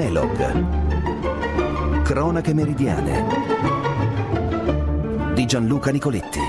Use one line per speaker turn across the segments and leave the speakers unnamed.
Elog. Cronache meridiane di Gianluca Nicoletti.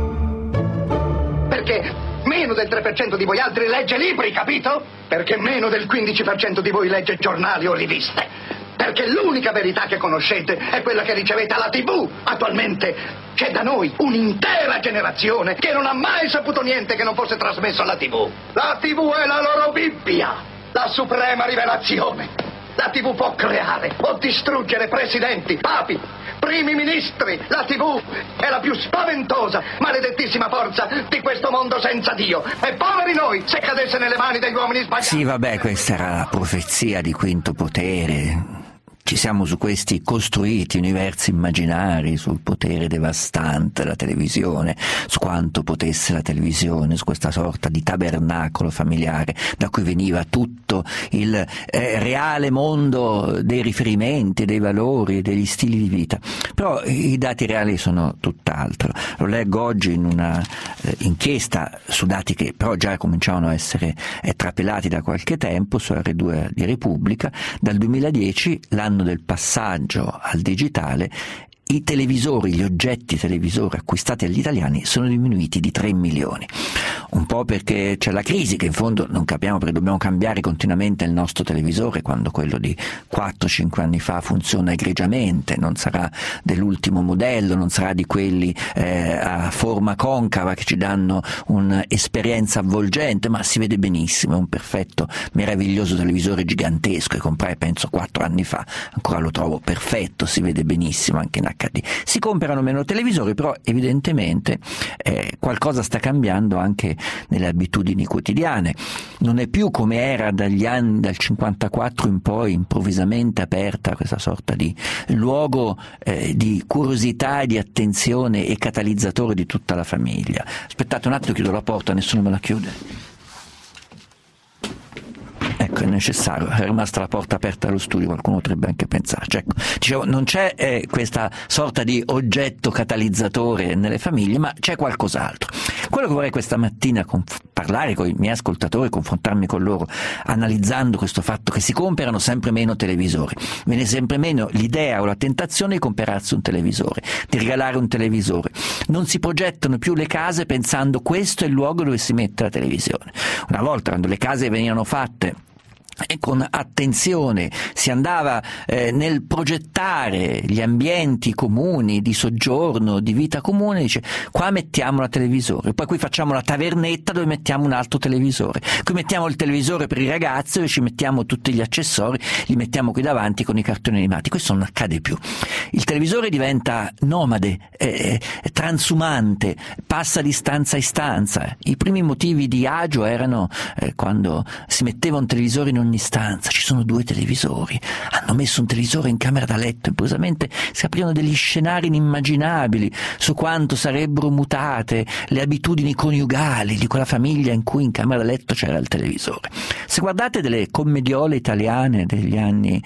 Perché meno del 3% di voi altri legge libri, capito? Perché meno del 15% di voi legge giornali o riviste. Perché l'unica verità che conoscete è quella che ricevete alla TV. Attualmente c'è da noi un'intera generazione che non ha mai saputo niente che non fosse trasmesso alla TV. La TV è la loro Bibbia, la suprema rivelazione. La TV può creare o distruggere presidenti, papi, primi ministri. La TV è la più spaventosa, maledettissima forza di questo mondo senza Dio. E poveri noi se cadesse nelle mani degli uomini sbagliati.
Sì, vabbè, questa era la profezia di Quinto Potere. Ci siamo su questi costruiti universi immaginari, sul potere devastante della televisione, su quanto potesse la televisione, su questa sorta di tabernacolo familiare da cui veniva tutto il reale mondo dei riferimenti, dei valori, degli stili di vita. Però i dati reali sono tutt'altro. Lo leggo oggi in una inchiesta su dati che però già cominciavano a essere trapelati da qualche tempo su R2 di Repubblica. Dal 2010, l'anno del passaggio al digitale, i televisori, gli oggetti televisori acquistati agli italiani sono diminuiti di 3 milioni. Un po' perché c'è la crisi, che in fondo non capiamo perché dobbiamo cambiare continuamente il nostro televisore quando quello di 4-5 anni fa funziona egregiamente, non sarà dell'ultimo modello, non sarà di quelli a forma concava che ci danno un'esperienza avvolgente, ma si vede benissimo, è un perfetto, meraviglioso televisore gigantesco che comprai penso 4 anni fa, ancora lo trovo perfetto, si vede benissimo anche in HD. Si comprano meno televisori, però evidentemente qualcosa sta cambiando anche nelle abitudini quotidiane. Non è più come era dagli anni dal 54 in poi, improvvisamente aperta questa sorta di luogo di curiosità e di attenzione e catalizzatore di tutta la famiglia. Aspettate un attimo, chiudo la porta, nessuno me la chiude. Ecco, è necessario, è rimasta la porta aperta allo studio, qualcuno potrebbe anche pensarci. Ecco, dicevo, non c'è questa sorta di oggetto catalizzatore nelle famiglie, ma c'è qualcos'altro. Quello che vorrei questa mattina parlare con i miei ascoltatori, confrontarmi con loro, analizzando questo fatto che si comprano sempre meno televisori, viene sempre meno l'idea o la tentazione di comprarsi un televisore, di regalare un televisore. Non si progettano più le case pensando questo è il luogo dove si mette la televisione. Una volta, quando le case venivano fatte e con attenzione si andava nel progettare gli ambienti comuni di soggiorno, di vita comune, dice qua mettiamo la televisore, poi qui facciamo la tavernetta dove mettiamo un altro televisore, qui mettiamo il televisore per i ragazzi dove ci mettiamo tutti gli accessori, li mettiamo qui davanti con i cartoni animati. Questo non accade più. Il televisore diventa nomade, transumante, passa di stanza in stanza. I primi motivi di agio erano quando si metteva un televisore in ogni stanza. Ci sono 2 televisori, hanno messo un televisore in camera da letto, improvvisamente si aprirono degli scenari inimmaginabili su quanto sarebbero mutate le abitudini coniugali di quella famiglia in cui in camera da letto c'era il televisore. Se guardate delle commediole italiane degli anni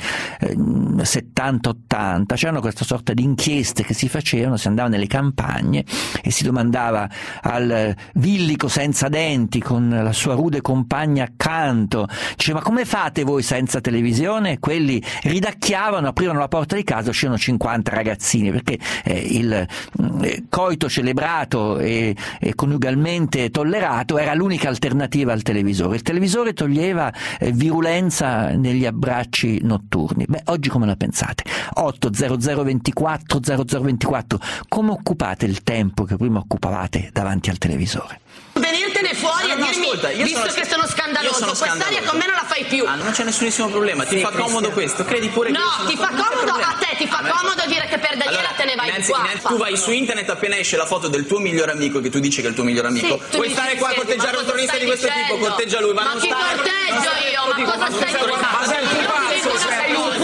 70-80, c'erano questa sorta di inchieste che si facevano, si andava nelle campagne e si domandava al villico senza denti con la sua rude compagna accanto, diceva: come fate voi senza televisione? Quelli ridacchiavano, aprivano la porta di casa, uscivano 50 ragazzini, perché il coito celebrato e coniugalmente tollerato era l'unica alternativa al televisore. Il televisore toglieva virulenza negli abbracci notturni. Beh, oggi come la pensate? 80024 0024, come occupate il tempo che prima occupavate davanti al televisore?
Venirtene fuori e dirmi, ascolta, visto che sono scandaloso, quest'aria con me non la fai più.
Non c'è nessunissimo problema, ti fa comodo questo, credi pure che
no, ti fa comodo a te, ti fa comodo dire che per Daniela te ne vai di qua.
Tu vai su internet, appena esce la foto del tuo migliore amico, che tu dici che è il tuo migliore amico, vuoi stare qua a corteggiare un tronista di questo tipo, corteggia lui, ma non
chi corteggio io? Ma cosa stai dicendo?
Ma sei un pupazzo, sei un pupazzo.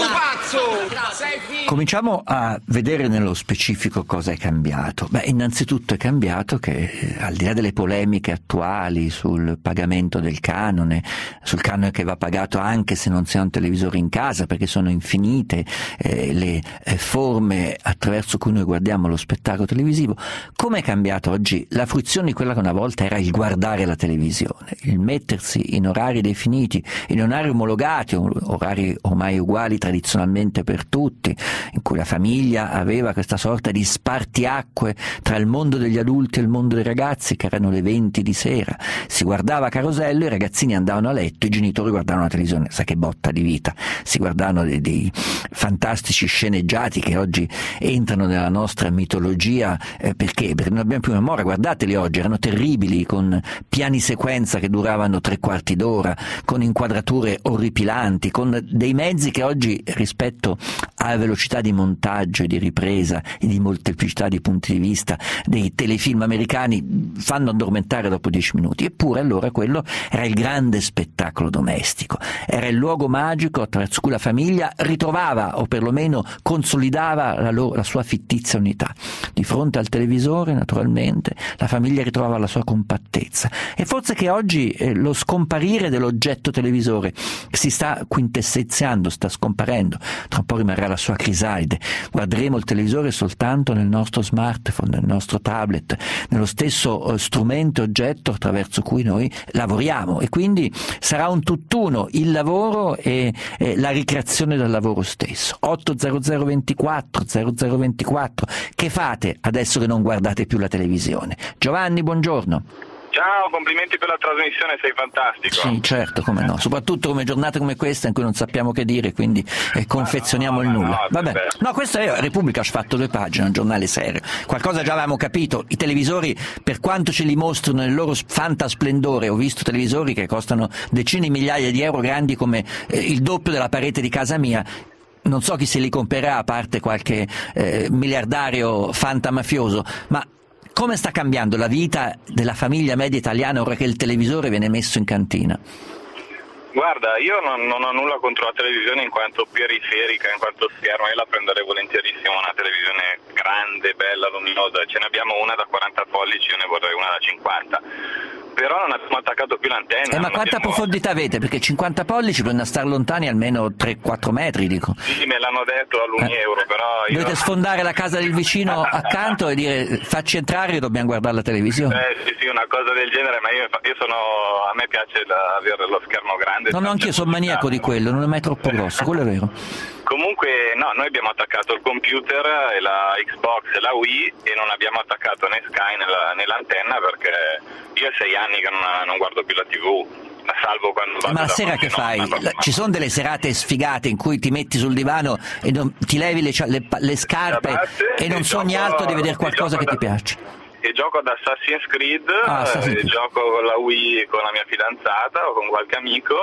Cominciamo a vedere nello specifico cosa è cambiato. Innanzitutto è cambiato che, al di là delle polemiche attuali sul pagamento del canone, sul canone che va pagato anche se non si ha un televisore in casa, perché sono infinite le forme attraverso cui noi guardiamo lo spettacolo televisivo, come è cambiato oggi la fruizione di quella che una volta era il guardare la televisione, il mettersi in orari definiti, in orari omologati, orari ormai uguali tradizionalmente per tutti, in cui la famiglia aveva questa sorta di spartiacque tra il mondo degli adulti e il mondo dei ragazzi, che erano le 20 di sera. Si guardava Carosello, i ragazzini andavano a letto, i genitori guardavano la televisione. Sa che botta di vita! Si guardavano dei fantastici sceneggiati che oggi entrano nella nostra mitologia, perché non abbiamo più memoria. Guardateli oggi, erano terribili, con piani sequenza che duravano 3/4 d'ora, con inquadrature orripilanti, con dei mezzi che oggi, rispetto alla velocità di montaggio e di ripresa e di molteplicità di punti di vista dei telefilm americani, fanno addormentare dopo 10 minuti. Eppure allora quello era il grande spettacolo domestico, era il luogo magico attraverso cui la famiglia ritrovava, o perlomeno consolidava, la sua fittizia unità. Di fronte al televisore, naturalmente, la famiglia ritrovava la sua compattezza. E forse che oggi lo scomparire dell'oggetto televisore si sta quintessenziando, sta scomparendo. Tra un po' rimarrà la sua crisalide. Guarderemo il televisore soltanto nel nostro smartphone, nel nostro tablet, nello stesso strumento e oggetto attraverso cui noi lavoriamo, e quindi sarà un tutt'uno il lavoro e la ricreazione del lavoro stesso. 80024 0024. Che fate adesso che non guardate più la televisione? Giovanni, buongiorno.
Ciao, complimenti per la trasmissione, sei fantastico.
Sì, certo, come no, soprattutto come giornate come questa in cui non sappiamo che dire, quindi confezioniamo il nulla. Vabbè. No, questo è Repubblica, ha fatto 2 pagine, un giornale serio. Qualcosa già avevamo capito. I televisori, per quanto ce li mostrano nel loro fantasplendore, ho visto televisori che costano decine di migliaia di euro, grandi come il doppio della parete di casa mia. Non so chi se li comprerà, a parte qualche miliardario fantamafioso, ma come sta cambiando la vita della famiglia media italiana ora che il televisore viene messo in cantina?
Guarda, io non ho nulla contro la televisione in quanto periferica, in quanto schermo. Io la prenderei volentierissimo una televisione grande, bella, luminosa. Ce ne abbiamo una da 40 pollici, io ne vorrei una da 50. Però non abbiamo attaccato più l'antenna.
Ma quanta profondità avete? Perché 50 pollici bisogna stare lontani almeno 3-4 metri, dico.
Sì, me l'hanno detto all'Unieuro, però io...
Dovete sfondare la casa del vicino accanto e dire facci entrare che dobbiamo guardare la televisione.
Sì, una cosa del genere, ma io a me piace avere lo schermo grande.
No, anche io sono maniaco di quello, non è mai troppo grosso, quello è vero.
Comunque no, noi abbiamo attaccato il computer e la Xbox e la Wii e non abbiamo attaccato né Sky nell'antenna, perché io ho 6 anni che non guardo più la TV, salvo quando vado.
Ma la sera che fai? Ci sono delle serate sfigate in cui ti metti sul divano e ti levi le scarpe e non sogni altro di vedere qualcosa che ti piace?
E gioco ad Assassin's Creed, gioco con la Wii con la mia fidanzata o con qualche amico,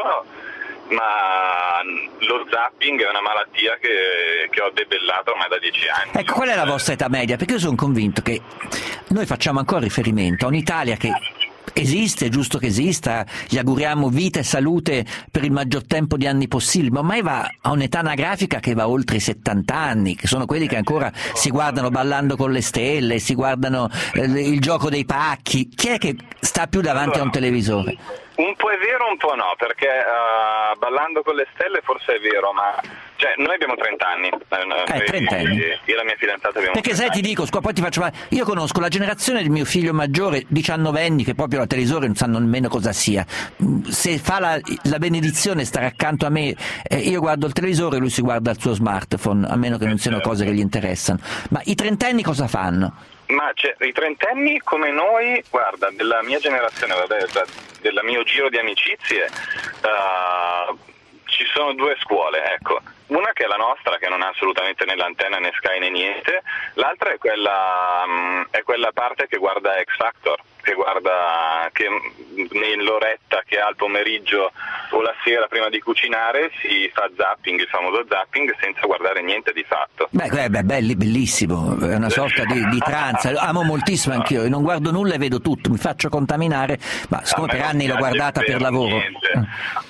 ma lo zapping è una malattia che ho debellato ormai da 10 anni.
Ecco, qual è la vostra età media? Perché io sono convinto che noi facciamo ancora riferimento a un'Italia che esiste, è giusto che esista, gli auguriamo vita e salute per il maggior tempo di anni possibile, ma ormai va a un'età anagrafica che va oltre i 70 anni, che sono quelli che ancora si guardano Ballando con le stelle, si guardano il gioco dei pacchi. Chi è che sta più davanti a un televisore?
Un po' è vero, un po' no, perché Ballando con le stelle forse è vero, ma noi abbiamo 30 anni.
30 anni.
Io e la mia fidanzata abbiamo 30
Perché sai, ti dico, poi ti faccio. Io conosco la generazione del mio figlio maggiore, 19enni, che proprio la televisore non sanno nemmeno cosa sia. Se fa la benedizione stare accanto a me, io guardo il televisore e lui si guarda il suo smartphone, a meno che non siano cose che gli interessano. Ma i 30enni cosa fanno?
Ma i 30enni come noi, guarda, della mia generazione, del mio giro di amicizie, ci sono 2 scuole, ecco. Una che è la nostra, che non ha assolutamente né l'antenna né Sky né niente, l'altra è quella parte che guarda X Factor, che nell'oretta che ha il pomeriggio o la sera prima di cucinare si fa zapping, il famoso zapping, senza guardare niente di fatto.
Bellissimo, è una sorta di tranza, amo moltissimo anch'io, non guardo nulla e vedo tutto, mi faccio contaminare, ma siccome per anni l'ho guardata per lavoro.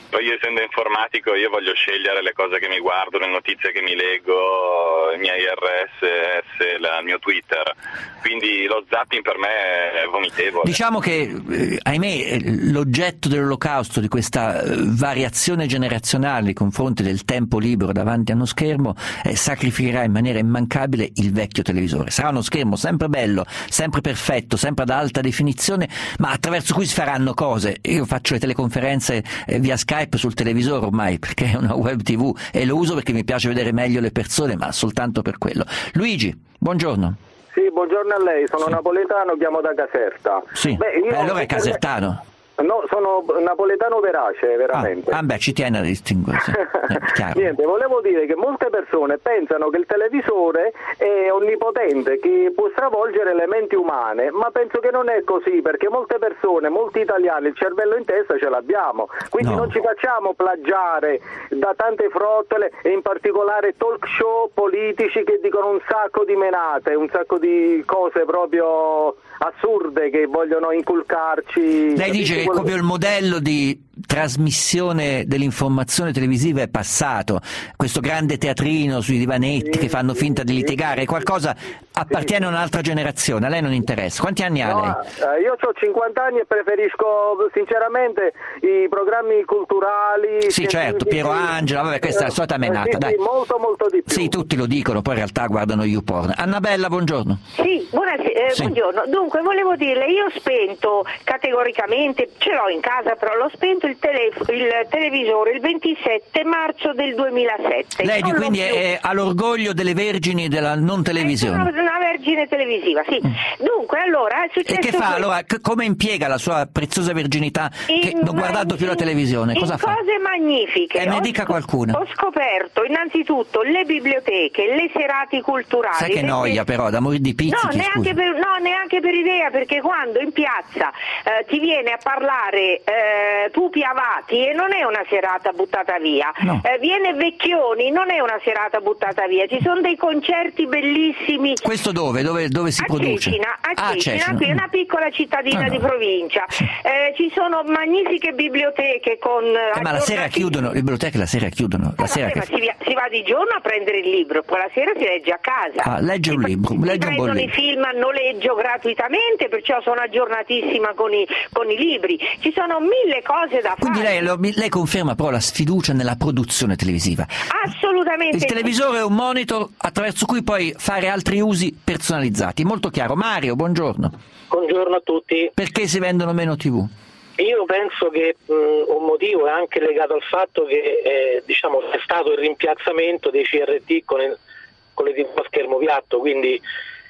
Poi io, essendo informatico, io voglio scegliere le cose che mi guardo, le notizie che mi leggo, i miei RSS, il mio Twitter, quindi lo zapping per me è vomitevole.
Diciamo che, ahimè, l'oggetto dell'olocausto, di questa variazione generazionale nei confronti del tempo libero davanti a uno schermo, sacrificherà in maniera immancabile il vecchio televisore. Sarà uno schermo sempre bello, sempre perfetto, sempre ad alta definizione, ma attraverso cui si faranno cose. Io faccio le teleconferenze via Skype sul televisore ormai, perché è una web TV, e lo uso perché mi piace vedere meglio le persone, ma soltanto per quello. Luigi, buongiorno.
Sì, buongiorno a lei, sono napoletano, chiamo da Caserta.
Sì, allora è casertano.
No, sono napoletano verace, veramente.
Ci tiene a distinguersi.
Niente, volevo dire che molte persone pensano che il televisore è onnipotente, che può stravolgere le menti umane, ma penso che non è così, perché molte persone, molti italiani, il cervello in testa ce l'abbiamo, quindi non ci facciamo plagiare da tante frottole, e in particolare talk show politici che dicono un sacco di menate, un sacco di cose proprio assurde che vogliono inculcarci.
Lei dice che proprio il modello di trasmissione dell'informazione televisiva è passato, questo grande teatrino sui divanetti che fanno finta di litigare, qualcosa appartiene a un'altra generazione, a lei non interessa. Quanti anni ha lei?
Io ho 50 anni e preferisco sinceramente i programmi culturali.
Sì, certo, Piero Angela, vabbè, questa è la solita menata.
Sì, molto di più.
Sì, tutti lo dicono, poi in realtà guardano YouPorn. Annabella, buongiorno.
Sì, buongiorno. Dunque, volevo dirle, io ho spento categoricamente, ce l'ho in casa, però l'ho spento il televisore il 27 marzo del 2007.
Lei quindi è all'orgoglio delle vergini della non televisione?
Una vergine televisiva, sì. Dunque, allora è successo.
E che fa? Allora, come impiega la sua preziosa verginità non guardando più la televisione? Cosa fa?
Cose magnifiche.
Ne dica qualcuna.
Ho scoperto innanzitutto le biblioteche, le serate culturali.
Sai che noia però, da morire di pizzichi.
Neanche per idea, perché quando in piazza ti viene a parlare Pupi Avati, e non è una serata buttata via, viene Vecchioni, non è una serata buttata via, ci sono dei concerti bellissimi.
Questo dove si produce?
A Cecina, qui è una piccola cittadina di provincia. Ci sono magnifiche biblioteche con
ma la sera chiudono, le biblioteche la sera chiudono.
Si va di giorno a prendere il libro, poi la sera si legge a casa.
Legge un libro, legge un buon libro.
I film a noleggio gratuitamente, perciò sono aggiornatissima con i libri. Ci sono mille cose da
Quindi
fare.
lei conferma però la sfiducia nella produzione televisiva?
Assolutamente.
Il televisore è un monitor attraverso cui poi fare altri usi personalizzati. Molto chiaro. Mario, buongiorno.
Buongiorno a tutti.
Perché si vendono meno TV?
Io penso che un motivo è anche legato al fatto che c'è stato il rimpiazzamento dei CRT con le TV a schermo piatto, quindi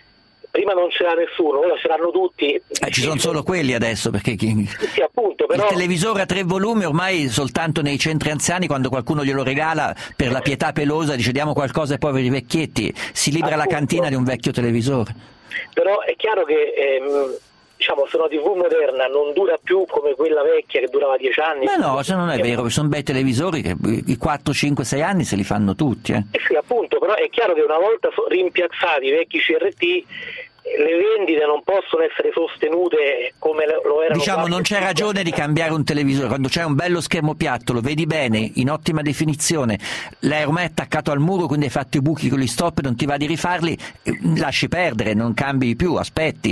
prima non c'era nessuno, ora c'erano tutti.
Ci sono solo quelli adesso, perché
sì, appunto, però
il televisore a 3 volumi ormai soltanto nei centri anziani, quando qualcuno glielo regala per la pietà pelosa, dice diamo qualcosa ai poveri vecchietti, si libera la cantina di un vecchio televisore.
Però è chiaro che se una TV moderna non dura più come quella vecchia che durava 10 anni.
Ma no, se non è vero, sono bei televisori che i 4, 5, 6 anni se li fanno tutti.
Sì, appunto, però è chiaro che una volta rimpiazzati i vecchi CRT, le vendite non possono essere sostenute come lo erano.
Non c'è ragione di cambiare un televisore quando c'è un bello schermo piatto, lo vedi bene, in ottima definizione, l'hai ormai attaccato al muro, quindi hai fatto i buchi con gli stop, non ti va di rifarli, lasci perdere, non cambi più, aspetti.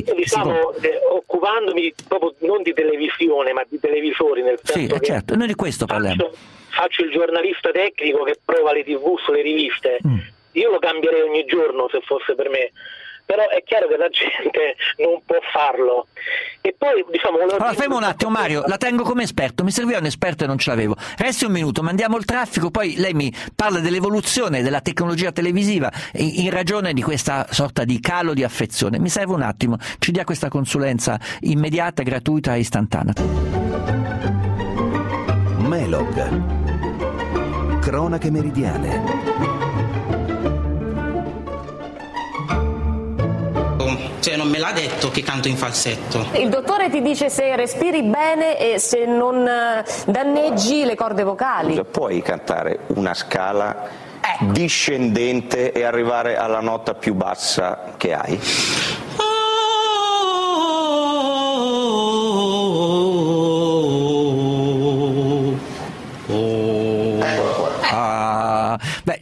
Occupandomi proprio non di televisione ma di televisori, nel senso
che certo, noi di questo parliamo.
Faccio il giornalista tecnico che prova le TV sulle riviste. Io lo cambierei ogni giorno se fosse per me. Però è chiaro che la gente non può farlo. E poi
allora fermo un attimo Mario, la tengo come esperto, mi serviva un esperto e non ce l'avevo. Resti un minuto, mandiamo il traffico, poi lei mi parla dell'evoluzione della tecnologia televisiva in ragione di questa sorta di calo di affezione. Mi serve un attimo, ci dia questa consulenza immediata, gratuita e istantanea.
Melog, cronache meridiane.
Non me l'ha detto che canto in falsetto.
Il dottore ti dice se respiri bene e se non danneggi le corde vocali.
Puoi cantare una scala discendente e arrivare alla nota più bassa che hai?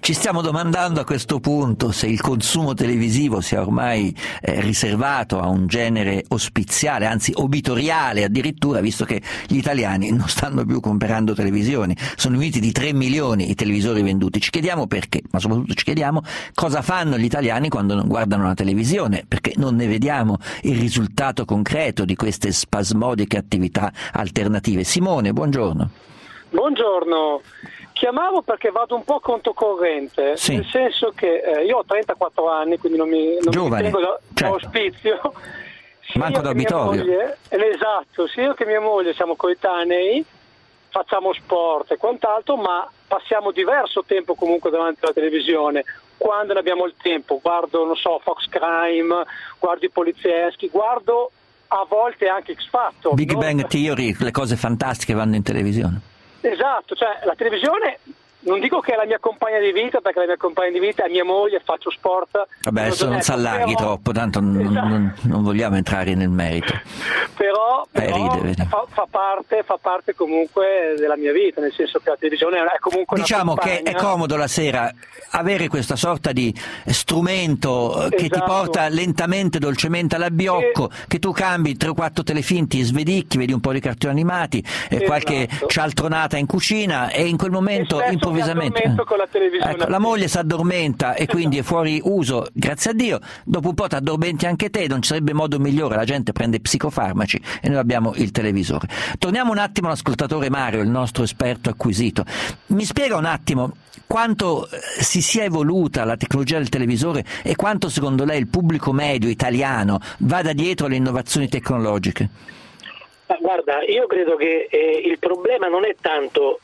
Ci stiamo domandando a questo punto se il consumo televisivo sia ormai riservato a un genere ospiziale, anzi obitoriale addirittura, visto che gli italiani non stanno più comprando televisioni, sono diminuiti di 3 milioni i televisori venduti. Ci chiediamo perché, ma soprattutto ci chiediamo cosa fanno gli italiani quando non guardano la televisione, perché non ne vediamo il risultato concreto di queste spasmodiche attività alternative. Simone, buongiorno.
Buongiorno, chiamavo perché vado un po' controcorrente,
sì.
Nel senso che io ho 34 anni, quindi non mi tengo da ospizio.
Manco d'obitorio.
Esatto, sia io che mia moglie siamo coetanei, facciamo sport e quant'altro, ma passiamo diverso tempo comunque davanti alla televisione. Quando ne abbiamo il tempo, guardo, non so, Fox Crime, guardo i polizieschi, guardo a volte anche X Factor.
Big Bang Theory, le cose fantastiche vanno in televisione.
Esatto, cioè la televisione non dico che è la mia compagna di vita, perché la mia compagna di vita è mia moglie, faccio sport.
Vabbè, adesso non si allarghi troppo, tanto non vogliamo entrare nel merito.
Però
ride,
fa parte comunque della mia vita, nel senso che la televisione è comunque
diciamo che è comodo la sera avere questa sorta di strumento che ti porta lentamente, dolcemente all'abbiocco, che tu cambi 3 o 4 telefilm, ti svedicchi, vedi un po' di cartoni animati, qualche cialtronata in cucina e in quel momento improvvisamente
con la televisione.
La moglie si addormenta e quindi è fuori uso, grazie a Dio. Dopo un po' ti addormenti anche te, non ci sarebbe modo migliore, la gente prende psicofarmaci e noi abbiamo il televisore. Torniamo un attimo all'ascoltatore Mario, il nostro esperto acquisito. Mi spiega un attimo quanto si sia evoluta la tecnologia del televisore e quanto secondo lei il pubblico medio italiano vada dietro alle innovazioni tecnologiche?
Guarda, io credo che il problema non è tanto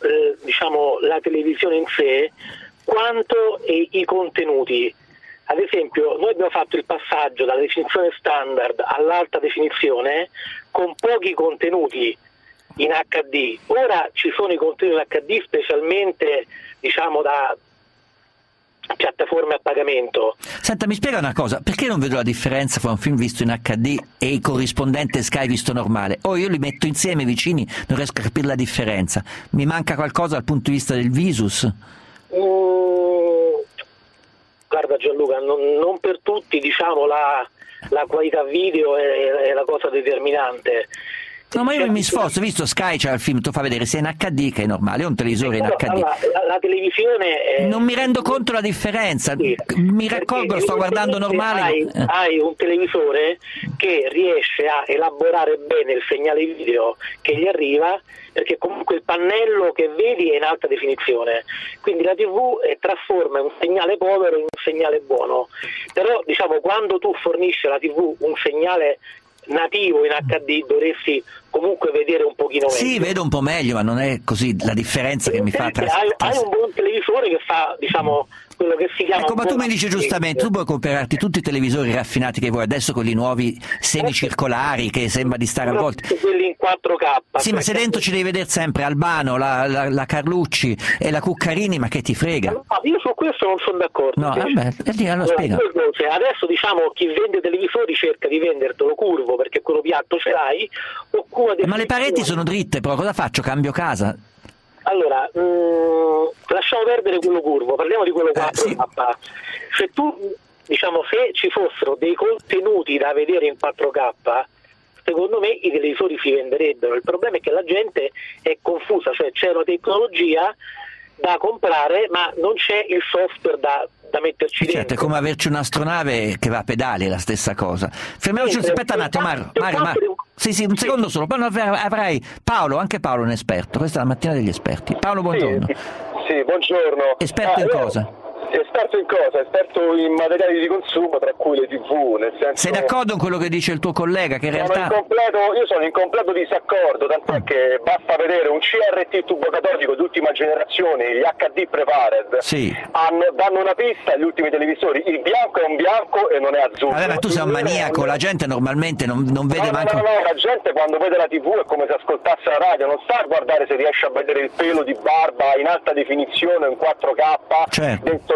la televisione in sé, quanto i contenuti. Ad esempio, noi abbiamo fatto il passaggio dalla definizione standard all'alta definizione con pochi contenuti in HD. Ora ci sono i contenuti in HD, specialmente da piattaforme a pagamento.
Senta, mi spiega una cosa, perché non vedo la differenza fra un film visto in HD e il corrispondente Sky visto normale? Io li metto insieme vicini, non riesco a capire la differenza. Mi manca qualcosa dal punto di vista del visus?
Guarda Gianluca, non per tutti la qualità video è la cosa determinante.
No, ma io mi sforzo, visto Sky c'ha il film, tu fa vedere sia in HD che è normale, è un televisore in HD.
La televisione
non mi rendo conto la differenza, mi raccolgo, lo sto guardando normale.
Hai un televisore che riesce a elaborare bene il segnale video che gli arriva, perché comunque il pannello che vedi è in alta definizione, quindi la TV trasforma un segnale povero in un segnale buono. Però quando tu fornisci alla TV un segnale nativo in HD dovresti comunque vedere un pochino meglio.
Sì, vedo un po' meglio, ma non è così la differenza che mi fa
hai un buon televisore che fa quello che si chiama.
Ecco, ma tu mi dici giustamente, tu puoi comprarti tutti i televisori raffinati che vuoi, adesso con i nuovi semicircolari che sembra di stare a volte.
Quelli in 4K.
Sì, ma se dentro ci devi vedere sempre Albano, la Carlucci e la Cuccarini, ma che ti frega?
No, io su questo non sono d'accordo.
No, vabbè, allora spiega.
Adesso chi vende televisori cerca di vendertelo curvo perché quello piatto ce l'hai,
ma le pareti sono dritte, però cosa faccio? Cambio casa?
Allora, lasciamo perdere quello curvo, parliamo di quello 4K. Sì. Se se ci fossero dei contenuti da vedere in 4K, secondo me i televisori si venderebbero. Il problema è che la gente è confusa, cioè c'è una tecnologia da comprare, ma non c'è il software da metterci dentro.
Certo, è come averci un'astronave che va a pedali, è la stessa cosa. Fermiamoci, aspetta un attimo, Mario. Sì, un secondo solo, poi avrai Paolo, anche Paolo è un esperto, questa è la mattina degli esperti. Paolo, buongiorno.
Sì, buongiorno.
Esperto in cosa?
Esperto in cosa? Esperto in materiali di consumo, tra cui le TV, nel senso...
Sei d'accordo con quello che dice il tuo collega? Che in realtà...
Io sono in completo disaccordo, tant'è che basta vedere un CRT tubo catodico d'ultima generazione, gli HD prepared,
sì.
Danno una pista agli ultimi televisori, il bianco è un bianco e non è azzurro.
Vabbè, ma tu sei un maniaco, la gente normalmente non vede manco...
No, la gente quando vede la TV è come se ascoltasse la radio, non sta a guardare se riesce a vedere il pelo di barba in alta definizione, in 4K,
certo.
dentro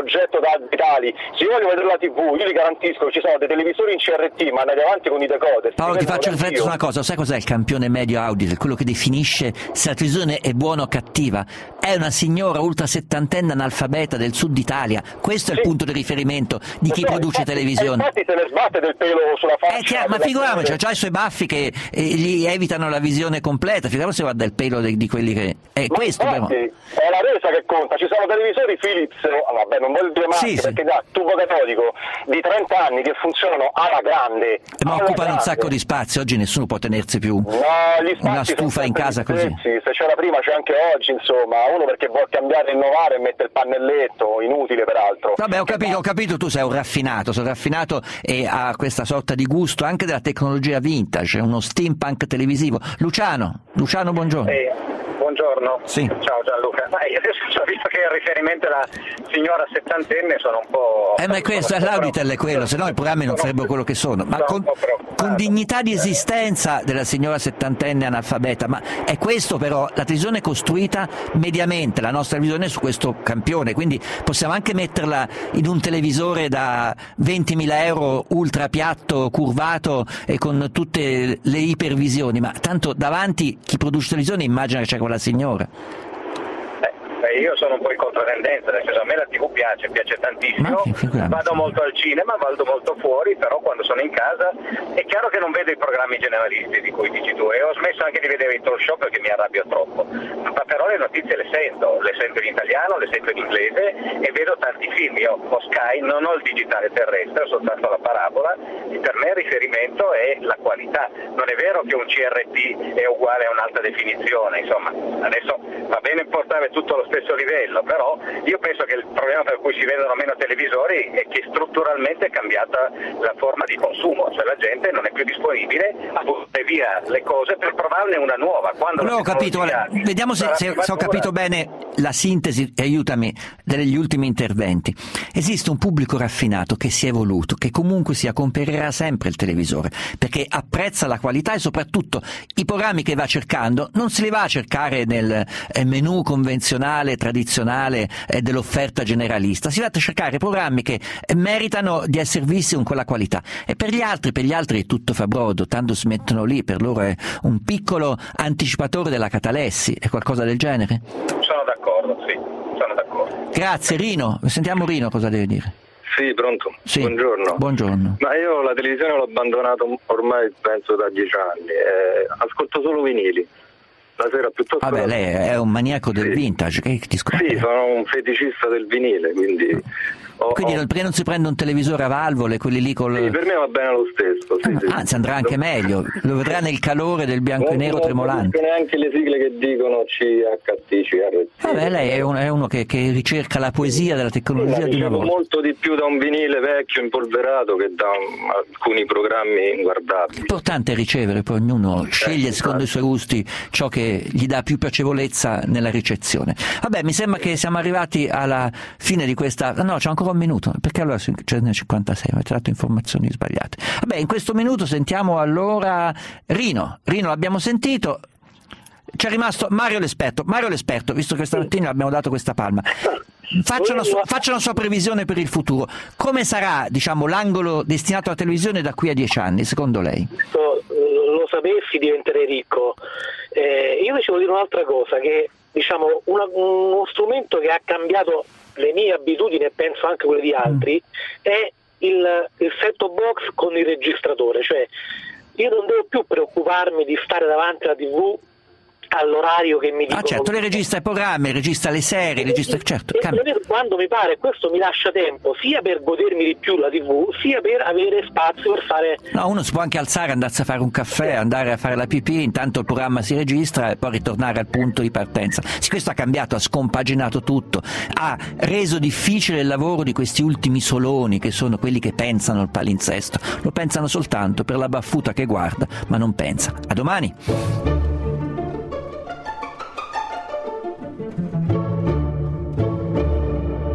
oggetto da vitali. Se io voglio vedere la TV, io vi garantisco che ci sono dei televisori in CRT, ma andate avanti con i decoder.
Paolo, ti faccio riflettere su una cosa, sai cos'è il campione medio Auditel? Quello che definisce se la televisione è buona o cattiva. È una signora ultra settantenne analfabeta del sud Italia, questo è il punto di riferimento di chi produce televisione.
Infatti se ne sbatte del pelo sulla faccia.
Chiaro, ma figuriamoci, c'ha i suoi baffi che gli evitano la visione completa, figuriamoci se guarda il pelo di quelli che... questo però.
È la resa che conta, ci sono televisori Philips, vabbè non voglio dire marche, perché da tubo catodico di 30 anni che funzionano alla grande.
Ma occupano un sacco di spazio, oggi nessuno può tenersi più una stufa in casa così.
Se c'era prima c'è anche oggi, insomma, uno perché vuol cambiare, innovare e mette il pannelletto, inutile peraltro.
Vabbè, ho capito, tu sei un raffinato, e ha questa sorta di gusto anche della tecnologia vintage, uno steampunk televisivo. Luciano, buongiorno.
Buongiorno.
Sì.
Ciao Gianluca. Io adesso ho visto che il riferimento alla signora settantenne sono un po'...
Ma questo, l'Auditel è quello, se no i programmi non sarebbero quello che sono. Ma con dignità di esistenza della signora settantenne analfabeta, ma è questo però, la televisione è costruita mediamente, la nostra televisione è su questo campione, quindi possiamo anche metterla in un televisore da 20.000 euro ultra piatto, curvato e con tutte le ipervisioni, ma tanto davanti chi produce televisione immagina che c'è quella signora.
Io sono un po' in controtendenza, nel senso a me la TV piace tantissimo, vado molto al cinema, vado molto fuori, però quando sono in casa è chiaro che non vedo i programmi generalisti di cui dici tu, e ho smesso anche di vedere i talk show perché mi arrabbio troppo, ma però le notizie le sento in italiano, le sento in inglese e vedo tanti film. Io ho Sky, non ho il digitale terrestre, ho soltanto la parabola, e per me il riferimento è la qualità. Non è vero che un CRT è uguale a un'alta definizione, insomma, adesso va bene portare tutto allo stesso livello, però io penso che il problema per cui si vendono meno televisori è che strutturalmente è cambiata la forma di consumo, cioè la gente non è più disponibile a buttare via le cose per provarne una nuova.
Ho capito, vediamo se ho capito bene la sintesi, aiutami, degli ultimi interventi. Esiste un pubblico raffinato che si è evoluto, che comunque comprerà sempre il televisore, perché apprezza la qualità e soprattutto i programmi che va cercando non se li va a cercare nel menu convenzionale, tradizionale dell'offerta generalista, si va a cercare programmi che meritano di essere visti con quella qualità, e per gli altri tutto fa brodo, tanto si mettono lì, per loro è un piccolo anticipatore della Catalessi, è qualcosa del genere?
Sono d'accordo, sì, sono d'accordo.
Grazie. Rino, sentiamo Rino cosa deve dire.
Sì, pronto?
Sì.
Buongiorno. Ma io la televisione l'ho abbandonata ormai penso da 10 anni, ascolto solo vinili. La sera piuttosto...
Vabbè, lei è un maniaco del vintage, che ti scopre?
Sì, sono un feticista del vinile, quindi...
Perché non si prende un televisore a valvole, quelli lì col...
Sì, per me va bene lo stesso. Sì.
Anzi, andrà anche meglio, lo vedrà nel calore del bianco e nero tremolante.
Non neanche le sigle che dicono CHT, CRT.
Vabbè, lei è uno che ricerca la poesia della tecnologia di una volta.
Molto di più da un vinile vecchio impolverato che da alcuni programmi inguardabili.
L'importante è ricevere, poi ognuno sceglie secondo i suoi gusti ciò che gli dà più piacevolezza nella ricezione. Vabbè, mi sembra che siamo arrivati alla fine di questa... No, c'è ancora un minuto, perché allora ce ne 56, avete dato informazioni sbagliate. Vabbè, in questo minuto sentiamo allora Rino, l'abbiamo sentito, c'è rimasto Mario l'esperto, visto che stamattina abbiamo dato questa palma. Faccia una sua previsione per il futuro. Come sarà, l'angolo destinato alla televisione da qui a 10 anni, secondo lei?
Lo sapessi diventerei ricco. Io invece voglio dire un'altra cosa, che uno strumento che ha cambiato le mie abitudini e penso anche quelle di altri è il set-top box con il registratore, cioè io non devo più preoccuparmi di stare davanti alla TV all'orario che mi dicono.
Certo, le registra i programmi, registra le serie, certo.
Quando mi pare, questo mi lascia tempo sia per godermi di più la TV, sia per avere spazio per fare...
No, uno si può anche alzare, andarsi a fare un caffè, andare a fare la pipì, intanto il programma si registra e poi ritornare al punto di partenza. Sì, questo ha cambiato, ha scompaginato tutto, ha reso difficile il lavoro di questi ultimi soloni, che sono quelli che pensano al palinsesto. Lo pensano soltanto per la baffuta che guarda, ma non pensa. A domani!